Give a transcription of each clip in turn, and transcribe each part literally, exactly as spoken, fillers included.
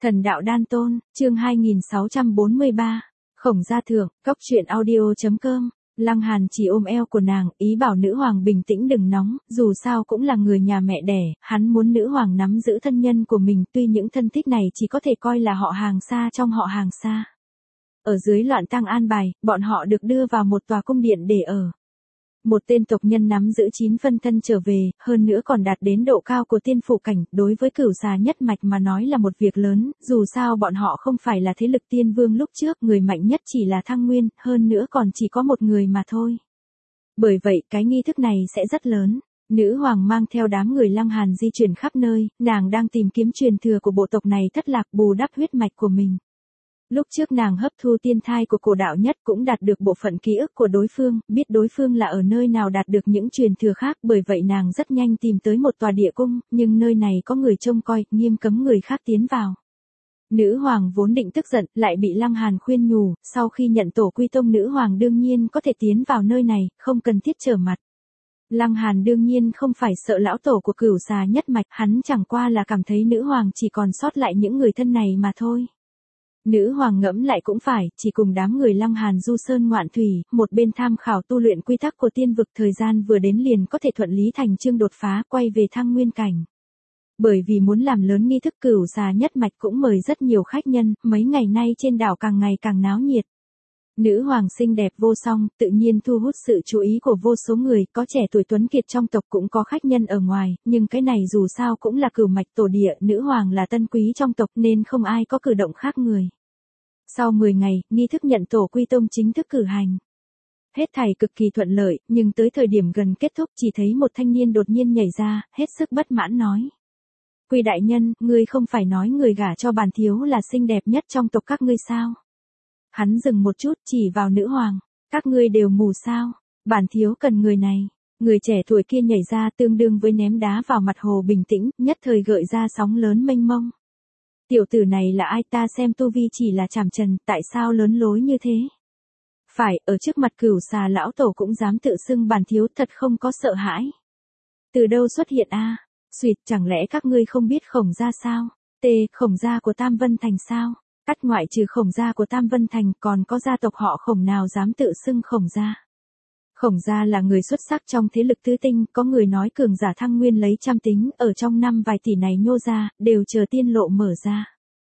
Thần đạo đan tôn, chương hai nghìn sáu trăm bốn mươi ba. Khổng gia thượng, cốc truyện audio.com. Lăng Hàn chỉ ôm eo của nàng, ý bảo nữ hoàng bình tĩnh đừng nóng, dù sao cũng là người nhà mẹ đẻ, hắn muốn nữ hoàng nắm giữ thân nhân của mình, tuy những thân thích này chỉ có thể coi là họ hàng xa trong họ hàng xa. Ở dưới loạn tang an bài, bọn họ được đưa vào một tòa cung điện để ở. Một tên tộc nhân nắm giữ chín phân thân trở về, hơn nữa còn đạt đến độ cao của tiên phụ cảnh, đối với cửu xà nhất mạch mà nói là một việc lớn, dù sao bọn họ không phải là thế lực tiên vương lúc trước, người mạnh nhất chỉ là Thăng Nguyên, hơn nữa còn chỉ có một người mà thôi. Bởi vậy, cái nghi thức này sẽ rất lớn. Nữ hoàng mang theo đám người Lăng Hàn di chuyển khắp nơi, nàng đang tìm kiếm truyền thừa của bộ tộc này thất lạc, bù đắp huyết mạch của mình. Lúc trước nàng hấp thu tiên thai của cổ đạo nhất cũng đạt được bộ phận ký ức của đối phương, biết đối phương là ở nơi nào đạt được những truyền thừa khác, bởi vậy nàng rất nhanh tìm tới một tòa địa cung, nhưng nơi này có người trông coi, nghiêm cấm người khác tiến vào. Nữ hoàng vốn định tức giận, lại bị Lăng Hàn khuyên nhủ, sau khi nhận tổ quy tông nữ hoàng đương nhiên có thể tiến vào nơi này, không cần thiết trở mặt. Lăng Hàn đương nhiên không phải sợ lão tổ của cửu xà nhất mạch, hắn chẳng qua là cảm thấy nữ hoàng chỉ còn sót lại những người thân này mà thôi. Nữ hoàng ngẫm lại cũng phải, chỉ cùng đám người Lăng Hàn du sơn ngoạn thủy, một bên tham khảo tu luyện quy tắc của tiên vực, thời gian vừa đến liền có thể thuận lý thành chương đột phá, quay về Thăng Nguyên cảnh. Bởi vì muốn làm lớn nghi thức cửu xà nhất mạch cũng mời rất nhiều khách nhân, mấy ngày nay trên đảo càng ngày càng náo nhiệt. Nữ hoàng xinh đẹp vô song, tự nhiên thu hút sự chú ý của vô số người, có trẻ tuổi tuấn kiệt trong tộc cũng có khách nhân ở ngoài, nhưng cái này dù sao cũng là cửu mạch tổ địa, nữ hoàng là tân quý trong tộc nên không ai có cử động khác người. Sau mười ngày, nghi thức nhận tổ quy tông chính thức cử hành. Hết thảy cực kỳ thuận lợi, nhưng tới thời điểm gần kết thúc chỉ thấy một thanh niên đột nhiên nhảy ra, hết sức bất mãn nói. Quy đại nhân, ngươi không phải nói người gả cho bản thiếu là xinh đẹp nhất trong tộc các ngươi sao? Hắn dừng một chút, chỉ vào nữ hoàng. Các ngươi đều mù sao? Bản thiếu cần người này. Người trẻ tuổi kia nhảy ra tương đương với ném đá vào mặt hồ bình tĩnh, nhất thời gợi ra sóng lớn mênh mông. Tiểu tử này là ai, ta xem tu vi chỉ là chảm trần, tại sao lớn lối như thế? Phải, ở trước mặt cửu xà lão tổ cũng dám tự xưng bản thiếu, thật không có sợ hãi. Từ đâu xuất hiện a? À? Xuyệt, chẳng lẽ các ngươi không biết Khổng gia sao? T, Khổng gia của Tam Vân Thành sao? Cắt ngoại trừ Khổng gia của Tam Vân Thành, còn có gia tộc họ Khổng nào dám tự xưng Khổng gia? Khổng gia là người xuất sắc trong thế lực tứ tinh, có người nói cường giả Thăng Nguyên lấy trăm tính, ở trong năm vài tỷ này nhô ra, đều chờ tiên lộ mở ra.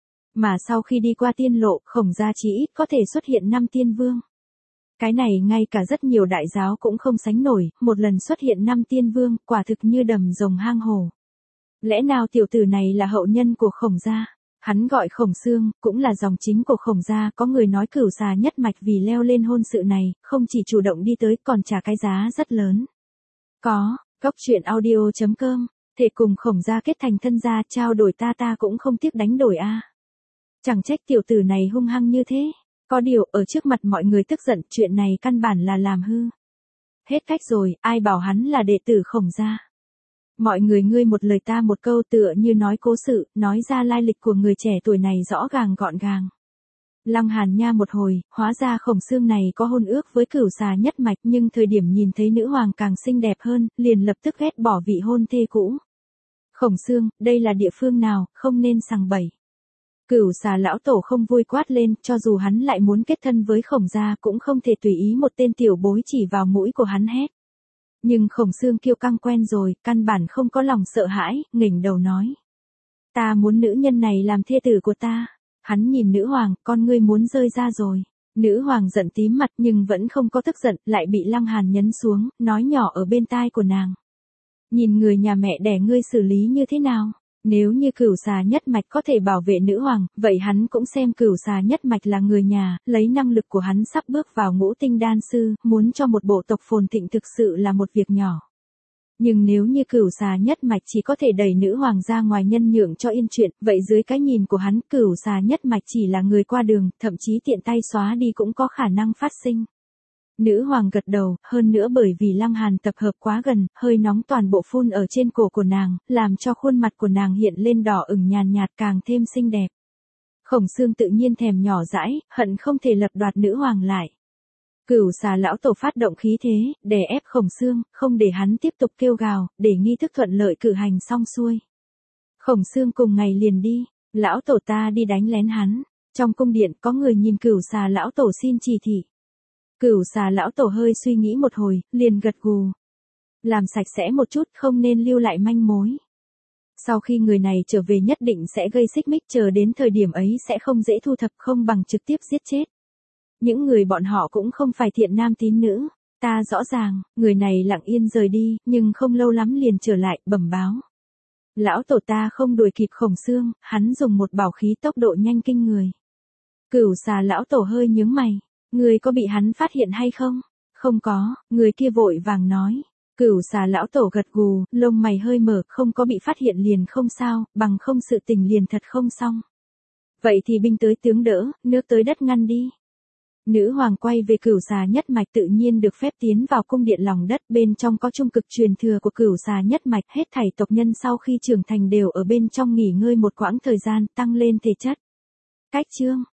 Mà sau khi đi qua tiên lộ, Khổng gia chỉ ít có thể xuất hiện năm tiên vương. Cái này ngay cả rất nhiều đại giáo cũng không sánh nổi, một lần xuất hiện năm tiên vương, quả thực như đầm rồng hang hổ. Lẽ nào tiểu tử này là hậu nhân của Khổng gia? Hắn gọi Khổng Xương, cũng là dòng chính của Khổng gia, có người nói cửu xà nhất mạch vì leo lên hôn sự này, không chỉ chủ động đi tới còn trả cái giá rất lớn. Có, cốc truyện audio.com, thể cùng Khổng gia kết thành thân gia, trao đổi ta ta cũng không tiếc đánh đổi a. Chẳng trách tiểu tử này hung hăng như thế, có điều ở trước mặt mọi người tức giận, chuyện này căn bản là làm hư. Hết cách rồi, ai bảo hắn là đệ tử Khổng gia. Mọi người ngươi một lời ta một câu, tựa như nói cố sự, nói ra lai lịch của người trẻ tuổi này rõ ràng gọn gàng. Lăng Hàn nha một hồi, hóa ra Khổng Xương này có hôn ước với cửu xà nhất mạch, nhưng thời điểm nhìn thấy nữ hoàng càng xinh đẹp hơn, liền lập tức ghét bỏ vị hôn thê cũ. Khổng Xương, đây là địa phương nào, không nên sằng bậy. Cửu xà lão tổ không vui quát lên, cho dù hắn lại muốn kết thân với Khổng gia cũng không thể tùy ý một tên tiểu bối chỉ vào mũi của hắn hét. Nhưng Khổng Xương kiêu căng quen rồi, căn bản không có lòng sợ hãi, nghỉnh đầu nói. Ta muốn nữ nhân này làm thê tử của ta. Hắn nhìn nữ hoàng, con ngươi muốn rơi ra rồi. Nữ hoàng giận tím mặt nhưng vẫn không có tức giận, lại bị Lăng Hàn nhấn xuống, nói nhỏ ở bên tai của nàng. Nhìn người nhà mẹ đẻ ngươi xử lý như thế nào? Nếu như cửu xà nhất mạch có thể bảo vệ nữ hoàng, vậy hắn cũng xem cửu xà nhất mạch là người nhà, lấy năng lực của hắn sắp bước vào ngũ tinh đan sư, muốn cho một bộ tộc phồn thịnh thực sự là một việc nhỏ. Nhưng nếu như cửu xà nhất mạch chỉ có thể đẩy nữ hoàng ra ngoài nhân nhượng cho yên chuyện, vậy dưới cái nhìn của hắn cửu xà nhất mạch chỉ là người qua đường, thậm chí tiện tay xóa đi cũng có khả năng phát sinh. Nữ hoàng gật đầu, hơn nữa bởi vì Lăng Hàn tập hợp quá gần, hơi nóng toàn bộ phun ở trên cổ của nàng, làm cho khuôn mặt của nàng hiện lên đỏ ửng nhàn nhạt càng thêm xinh đẹp. Khổng Xương tự nhiên thèm nhỏ dãi, hận không thể lật đoạt nữ hoàng lại. Cửu xà lão tổ phát động khí thế, đè ép Khổng Xương, không để hắn tiếp tục kêu gào, để nghi thức thuận lợi cử hành xong xuôi. Khổng Xương cùng ngày liền đi. Lão tổ ta đi đánh lén hắn. Trong cung điện có người nhìn Cửu Xà lão tổ xin chỉ thị. Cửu Xà lão tổ hơi suy nghĩ một hồi, liền gật gù. Làm sạch sẽ một chút, không nên lưu lại manh mối. Sau khi người này trở về nhất định sẽ gây xích mích, chờ đến thời điểm ấy sẽ không dễ thu thập, không bằng trực tiếp giết chết. Những người bọn họ cũng không phải thiện nam tín nữ. Ta rõ ràng, người này lặng yên rời đi, nhưng không lâu lắm liền trở lại, bẩm báo. Lão tổ ta không đuổi kịp Khổng Xương, hắn dùng một bảo khí tốc độ nhanh kinh người. Cửu Xà lão tổ hơi nhướng mày. Người có bị hắn phát hiện hay không? Không có, người kia vội vàng nói. Cửu Xà lão tổ gật gù, lông mày hơi mở, không có bị phát hiện liền không sao, bằng không sự tình liền thật không xong. Vậy thì binh tới tướng đỡ, nước tới đất ngăn đi. Nữ hoàng quay về Cửu Xà nhất mạch tự nhiên được phép tiến vào cung điện lòng đất, bên trong có trung cực truyền thừa của Cửu Xà nhất mạch, hết thảy tộc nhân sau khi trưởng thành đều ở bên trong nghỉ ngơi một quãng thời gian, tăng lên thể chất. Cách chương